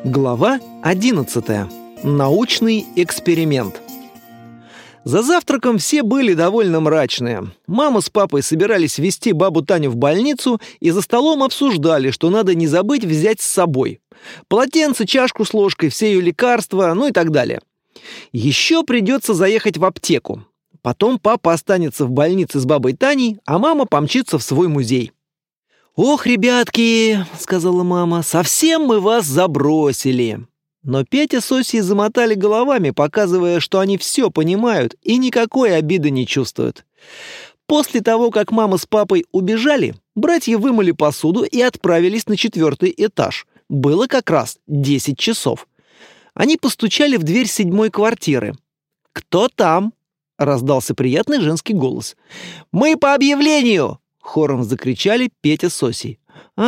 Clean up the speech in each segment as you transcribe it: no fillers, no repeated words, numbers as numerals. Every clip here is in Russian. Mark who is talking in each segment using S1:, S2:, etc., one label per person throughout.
S1: Глава 11. Научный эксперимент. За завтраком все были довольно мрачные. Мама с папой собирались везти бабу Таню в больницу и за столом обсуждали, что надо не забыть взять с собой полотенце, чашку с ложкой, все ее лекарства, ну и так далее. Еще придется заехать в аптеку. Потом папа останется в больнице с бабой Таней, а мама помчится в свой музей. «Ох, ребятки», — сказала мама, — «совсем мы вас забросили». Но Петя с Осей замотали головами, показывая, что они все понимают и никакой обиды не чувствуют. После того, как мама с папой убежали, братья вымыли посуду и отправились на 4-й этаж. Было как раз 10 часов. Они постучали в дверь 7-й квартиры. «Кто там?» — раздался приятный женский голос. «Мы по объявлению!» — хором закричали Петя с Осей.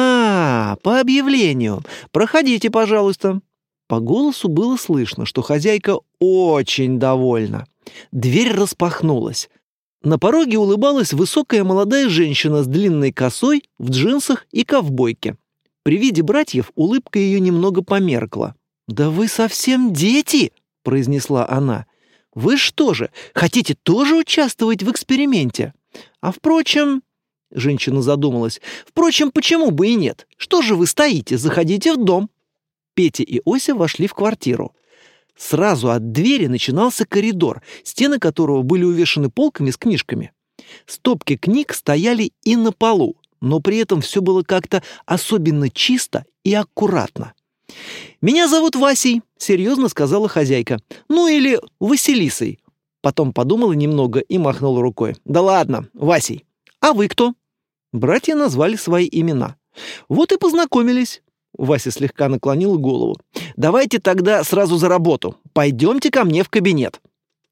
S1: «А, по объявлению. Проходите, пожалуйста». По голосу было слышно, что хозяйка очень довольна. Дверь распахнулась. На пороге улыбалась высокая молодая женщина с длинной косой, в джинсах и ковбойке. При виде братьев улыбка ее немного померкла. «Да вы совсем дети!» — произнесла она. «Вы что же, хотите тоже участвовать в эксперименте? А впрочем...» — женщина задумалась. «Впрочем, почему бы и нет? Что же вы стоите? Заходите в дом». Петя и Ося вошли в квартиру. Сразу от двери начинался коридор, стены которого были увешаны полками с книжками. Стопки книг стояли и на полу, но при этом все было как-то особенно чисто и аккуратно. «Меня зовут Васей», — серьезно сказала хозяйка. «Ну или Василисой». Потом подумала немного и махнула рукой. «Да ладно, Васей. А вы кто?» Братья назвали свои имена. Вот и познакомились. Вася слегка наклонила голову. «Давайте тогда сразу за работу. Пойдемте ко мне в кабинет».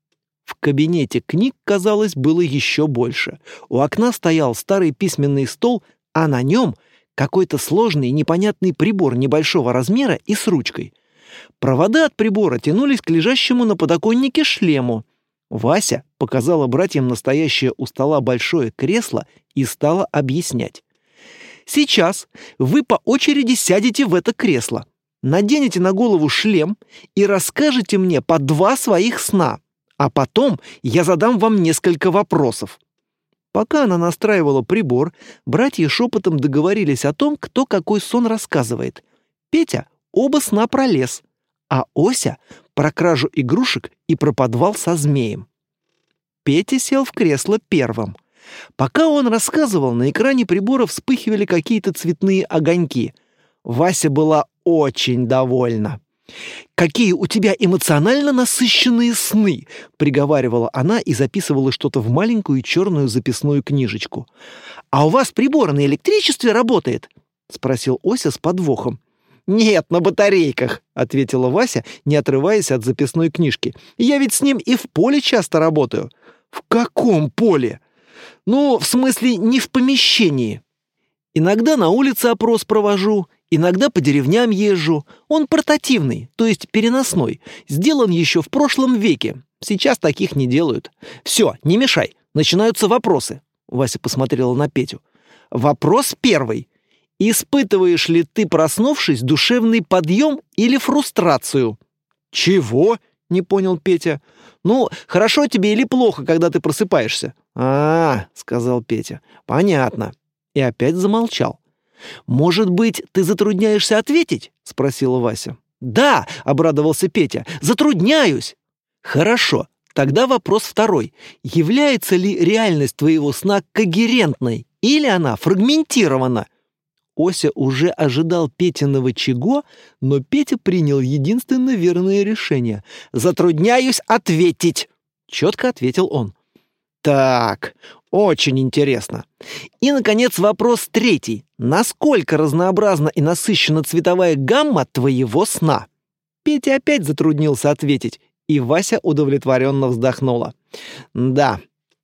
S1: В кабинете книг, казалось, было еще больше. У окна стоял старый письменный стол, а на нем какой-то сложный непонятный прибор небольшого размера и с ручкой. Провода от прибора тянулись к лежащему на подоконнике шлему. Вася показала братьям настоящее у стола большое кресло и стала объяснять. «Сейчас вы по очереди сядете в это кресло, наденете на голову шлем и расскажете мне по 2 своих сна, а потом я задам вам несколько вопросов». Пока она настраивала прибор, братья шепотом договорились о том, кто какой сон рассказывает. Петя оба сна про лес, а Ося про кражу игрушек и про подвал со змеем. Петя сел в кресло первым. Пока он рассказывал, на экране прибора вспыхивали какие-то цветные огоньки. Вася была очень довольна. «Какие у тебя эмоционально насыщенные сны!» — приговаривала она и записывала что-то в маленькую черную записную книжечку. «А у вас прибор на электричестве работает?» — спросил Ося с подвохом. «Нет, на батарейках», — ответила Вася, не отрываясь от записной книжки. «Я ведь с ним и в поле часто работаю». «В каком поле?» «Ну, в смысле, не в помещении. Иногда на улице опрос провожу, иногда по деревням езжу. Он портативный, то есть переносной. Сделан еще в прошлом веке. Сейчас таких не делают. Все, не мешай. Начинаются вопросы». Вася посмотрела на Петю. «Вопрос первый. Испытываешь ли ты, проснувшись, душевный подъем или фрустрацию?» «Чего?» — не понял Петя. «Ну, хорошо тебе или плохо, когда ты просыпаешься?» — сказал Петя. «Понятно». И опять замолчал. «Может быть, ты затрудняешься ответить?» — спросила Вася. «Да», — обрадовался Петя, — «затрудняюсь». «Хорошо, тогда вопрос второй. Является ли реальность твоего сна когерентной или она фрагментирована?» Ося уже ожидал Петиного чего, но Петя принял единственно верное решение. «Затрудняюсь ответить», — четко ответил он. «Так, очень интересно. И, наконец, вопрос третий. Насколько разнообразна и насыщена цветовая гамма твоего сна?» Петя опять затруднился ответить, и Вася удовлетворенно вздохнула. «Да,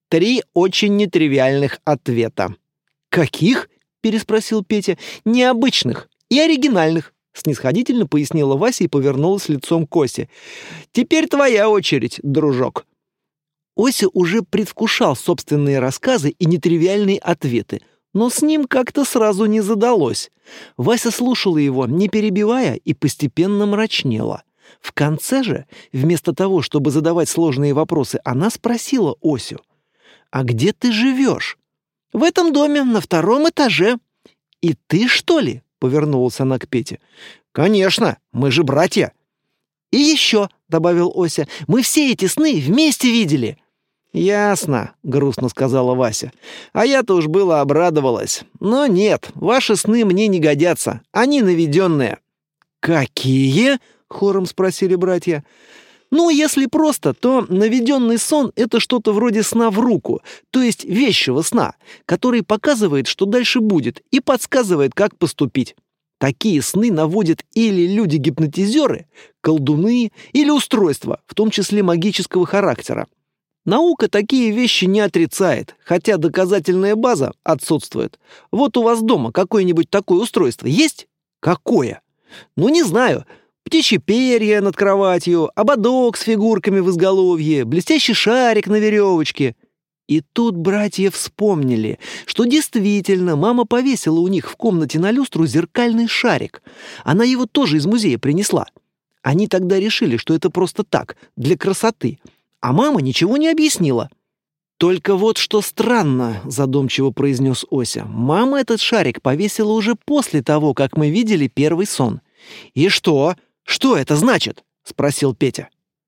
S1: 3 очень нетривиальных ответа». «Каких?» — переспросил Петя. «Необычных и оригинальных», — снисходительно пояснила Вася и повернулась лицом к Осе. «Теперь твоя очередь, дружок». Ося уже предвкушал собственные рассказы и нетривиальные ответы, Но с ним как-то сразу не задалось. Вася слушала его, не перебивая, и постепенно мрачнела. В конце же, вместо того, чтобы задавать сложные вопросы, она спросила Осю: «А где ты живешь?» «В этом доме, на 2-м этаже». «И ты, что ли?» — повернулась она к Пете. «Конечно, мы же братья». «И еще», — добавил Ося, — «мы все эти сны вместе видели». «Ясно», — грустно сказала Вася. «А я-то уж было обрадовалась. Но нет, ваши сны мне не годятся. Они наведенные». «Какие?» — хором спросили братья. «Ну, если просто, то наведенный сон — это что-то вроде сна в руку, то есть вещего сна, который показывает, что дальше будет, и подсказывает, как поступить. Такие сны наводят или люди-гипнотизеры, колдуны, или устройства, в том числе магического характера. Наука такие вещи не отрицает, хотя доказательная база отсутствует. Вот у вас дома какое-нибудь такое устройство есть? Какое? Ну, не знаю. Птичьи перья над кроватью, ободок с фигурками в изголовье, блестящий шарик на веревочке». И тут братья вспомнили, что действительно мама повесила у них в комнате на люстру зеркальный шарик. Она его тоже из музея принесла. Они тогда решили, что это просто так, для красоты. А мама ничего не объяснила. «Только вот что странно», — задумчиво произнес Ося. «Мама этот шарик повесила уже после того, как мы видели первый сон». «И что? Что это значит?» — спросил Петя.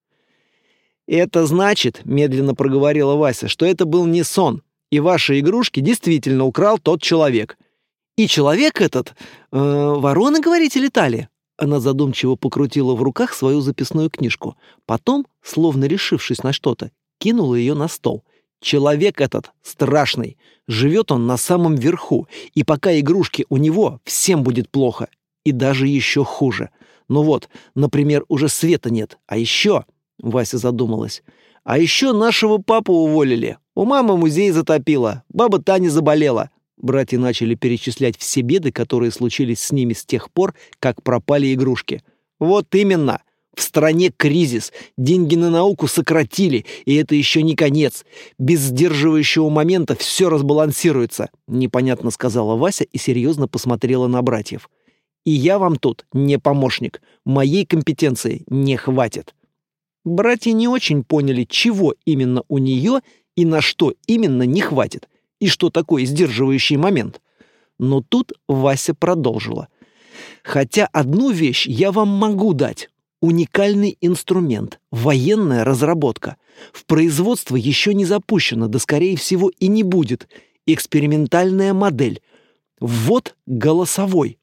S1: «Это значит, — медленно проговорила Вася, — что это был не сон, и ваши игрушки действительно украл тот человек. И человек этот... вороны, говорите, летали?» Она задумчиво покрутила в руках свою записную книжку. Потом, словно решившись на что-то, кинула ее на стол. «Человек этот страшный. Живет он на самом верху, и пока игрушки у него, всем будет плохо. И даже еще хуже. Ну вот, например, уже света нет. А еще...» Вася задумалась. «А еще нашего папу уволили. У мамы музей затопило. Баба Таня заболела». Братья начали перечислять все беды, которые случились с ними с тех пор, как пропали игрушки. «Вот именно. В стране кризис. Деньги на науку сократили, и это еще не конец. Без сдерживающего момента все разбалансируется», — непонятно сказала Вася и серьезно посмотрела на братьев. «И я вам тут не помощник. Моей компетенции не хватит». Братья не очень поняли, чего именно у нее и на что именно не хватит, и что такое сдерживающий момент. Но тут Вася продолжила. «Хотя одну вещь я вам могу дать. Уникальный инструмент, военная разработка. В производство еще не запущено, да скорее всего и не будет. Экспериментальная модель. Вот голосовой».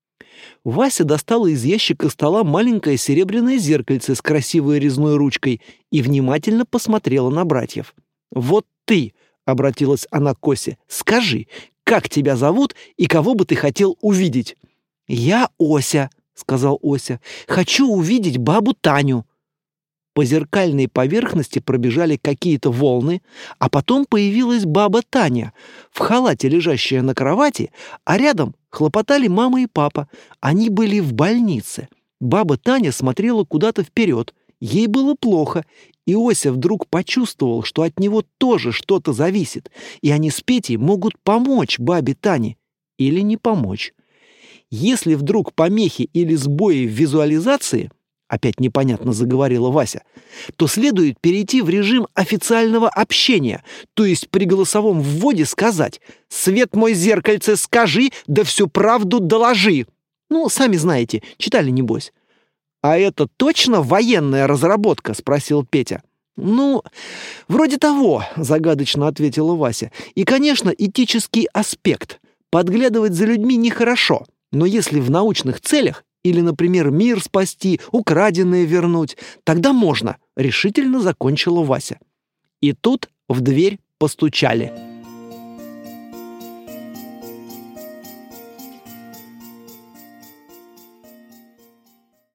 S1: Вася достала из ящика стола маленькое серебряное зеркальце с красивой резной ручкой и внимательно посмотрела на братьев. «Вот ты», — обратилась она к Осе, — «скажи, как тебя зовут и кого бы ты хотел увидеть?» «Я Ося», — сказал Ося, — «хочу увидеть бабу Таню». По зеркальной поверхности пробежали какие-то волны, а потом появилась баба Таня, в халате, лежащая на кровати, а рядом хлопотали мама и папа. Они были в больнице. Баба Таня смотрела куда-то вперед. Ей было плохо, и Ося вдруг почувствовал, что от него тоже что-то зависит, и они с Петей могут помочь бабе Тане или не помочь. Если вдруг помехи или сбои в визуализации, опять непонятно заговорила Вася, то следует перейти в режим официального общения, то есть при голосовом вводе сказать: «Свет мой зеркальце, скажи, да всю правду доложи». Ну, сами знаете, читали небось. «А это точно военная разработка?» — спросил Петя. «Ну, вроде того», — загадочно ответила Вася. «И, конечно, этический аспект. Подглядывать за людьми нехорошо, но если в научных целях или, например, мир спасти, украденное вернуть, тогда можно», — решительно закончила Вася. И тут в дверь постучали.